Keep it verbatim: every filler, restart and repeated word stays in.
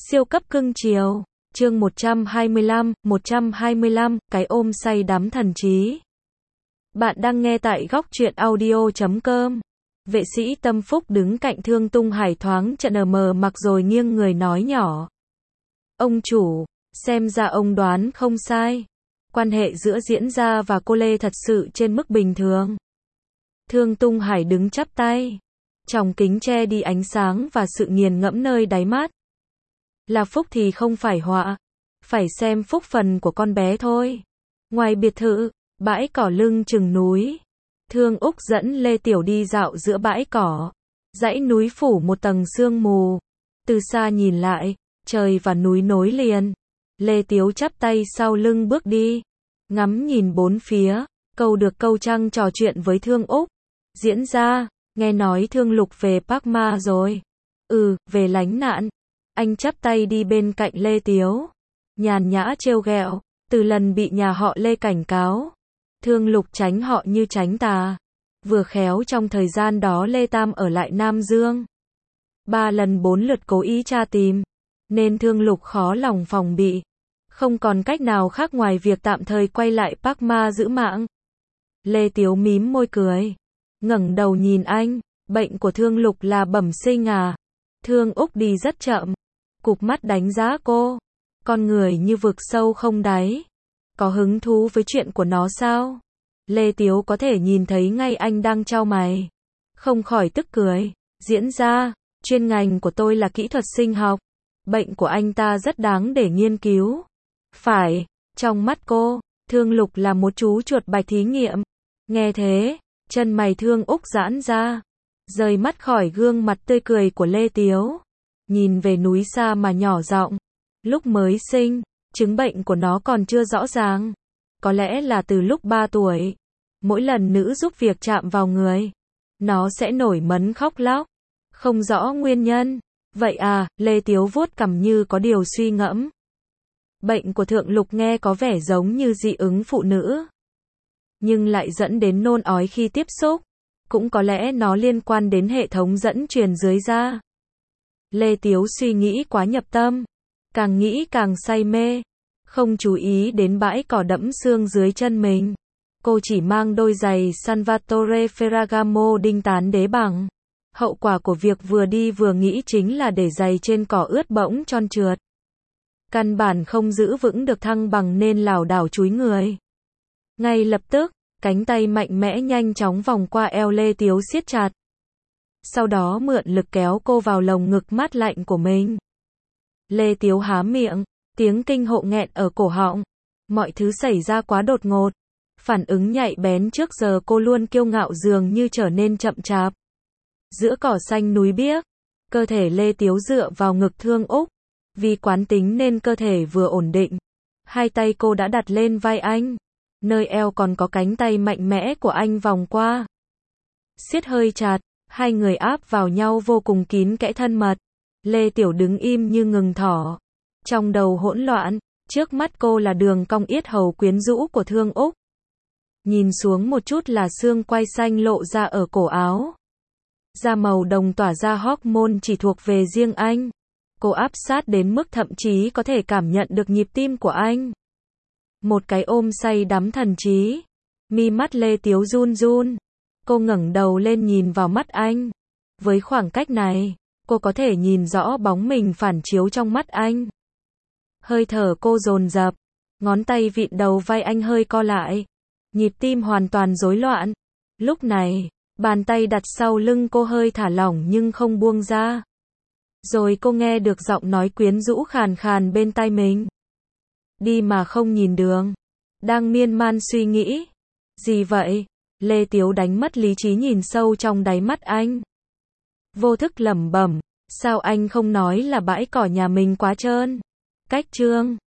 Siêu cấp cưng chiều. Chương một trăm hai mươi lăm, một trăm hai mươi lăm, cái ôm say đắm thần trí. Bạn đang nghe tại góc truyện audio chấm com. Vệ sĩ Tâm Phúc đứng cạnh Thương Tung Hải thoáng chận ở mờ mặc rồi nghiêng người nói nhỏ. Ông chủ, xem ra ông đoán không sai. Quan hệ giữa Diễn Gia và cô Lê thật sự trên mức bình thường. Thương Tung Hải đứng chắp tay. Tròng kính che đi ánh sáng và sự nghiền ngẫm nơi đáy mắt. Là phúc thì không phải họa. Phải xem phúc phần của con bé thôi. Ngoài biệt thự, bãi cỏ lưng chừng núi. Thương Úc dẫn Lê Tiểu đi dạo giữa bãi cỏ. Dãy núi phủ một tầng sương mù. Từ xa nhìn lại, trời và núi nối liền. Lê Tiếu chắp tay sau lưng bước đi. Ngắm nhìn bốn phía, câu được câu trăng trò chuyện với Thương Úc. Diễn Gia, nghe nói Thương Lục về Park Ma rồi. Ừ, về lánh nạn. Anh chắp tay đi bên cạnh Lê Tiếu. Nhàn nhã trêu ghẹo, từ lần bị nhà họ Lê cảnh cáo. Thương Lục tránh họ như tránh tà. Vừa khéo trong thời gian đó Lê Tam ở lại Nam Dương. Ba lần bốn lượt cố ý tra tìm. Nên Thương Lục khó lòng phòng bị. Không còn cách nào khác ngoài việc tạm thời quay lại Park Ma giữ mạng. Lê Tiếu mím môi cười. Ngẩng đầu nhìn anh. Bệnh của Thương Lục là bẩm sinh à? Thương Úc đi rất chậm. Cụp mắt đánh giá cô. Con người như vực sâu không đáy. Có hứng thú với chuyện của nó sao? Lê Tiếu có thể nhìn thấy ngay anh đang chau mày. Không khỏi tức cười. Diễn Gia, chuyên ngành của tôi là kỹ thuật sinh học. Bệnh của anh ta rất đáng để nghiên cứu. Phải, trong mắt cô, Thương Lục là một chú chuột bạch thí nghiệm. Nghe thế, chân mày Thương Úc giãn ra. Rời mắt khỏi gương mặt tươi cười của Lê Tiếu. Nhìn về núi xa mà nhỏ giọng. Lúc mới sinh, chứng bệnh của nó còn chưa rõ ràng. Có lẽ là từ lúc ba tuổi. Mỗi lần nữ giúp việc chạm vào người, nó sẽ nổi mấn khóc lóc. Không rõ nguyên nhân. Vậy à, Lê Tiếu vuốt cằm như có điều suy ngẫm. Bệnh của Thượng Lục nghe có vẻ giống như dị ứng phụ nữ. Nhưng lại dẫn đến nôn ói khi tiếp xúc. Cũng có lẽ nó liên quan đến hệ thống dẫn truyền dưới da. Lê Tiếu suy nghĩ quá nhập tâm. Càng nghĩ càng say mê. Không chú ý đến bãi cỏ đẫm sương dưới chân mình. Cô chỉ mang đôi giày Salvatore Ferragamo đinh tán đế bằng. Hậu quả của việc vừa đi vừa nghĩ chính là để giày trên cỏ ướt bỗng tròn trượt. Căn bản không giữ vững được thăng bằng nên lảo đảo chúi người. Ngay lập tức, cánh tay mạnh mẽ nhanh chóng vòng qua eo Lê Tiếu siết chặt. Sau đó mượn lực kéo cô vào lồng ngực mát lạnh của mình. Lê Tiếu há miệng, tiếng kinh hộ nghẹn ở cổ họng. Mọi thứ xảy ra quá đột ngột. Phản ứng nhạy bén trước giờ cô luôn kiêu ngạo dường như trở nên chậm chạp. Giữa cỏ xanh núi biếc, cơ thể Lê Tiếu dựa vào ngực Thương Úc. Vì quán tính nên cơ thể vừa ổn định. Hai tay cô đã đặt lên vai anh. Nơi eo còn có cánh tay mạnh mẽ của anh vòng qua. Siết hơi chặt, hai người áp vào nhau vô cùng kín kẽ thân mật. Lê Tiểu đứng im như ngừng thở. Trong đầu hỗn loạn, trước mắt cô là đường cong yết hầu quyến rũ của Thương Úc. Nhìn xuống một chút là xương quai xanh lộ ra ở cổ áo. Da màu đồng tỏa ra hormone chỉ thuộc về riêng anh. Cô áp sát đến mức thậm chí có thể cảm nhận được nhịp tim của anh. Một cái ôm say đắm thần trí. Mi mắt Lê Tiếu run run. Cô ngẩng đầu lên nhìn vào mắt anh. Với khoảng cách này, cô có thể nhìn rõ bóng mình phản chiếu trong mắt anh. Hơi thở cô dồn dập. Ngón tay vịn đầu vai anh hơi co lại. Nhịp tim hoàn toàn rối loạn. Lúc này, bàn tay đặt sau lưng cô hơi thả lỏng nhưng không buông ra. Rồi cô nghe được giọng nói quyến rũ khàn khàn bên tai mình. Đi mà không nhìn đường. Đang miên man suy nghĩ. Gì vậy? Lê Tiếu đánh mất lý trí nhìn sâu trong đáy mắt anh. Vô thức lẩm bẩm. Sao anh không nói là bãi cỏ nhà mình quá trơn? Cách trương.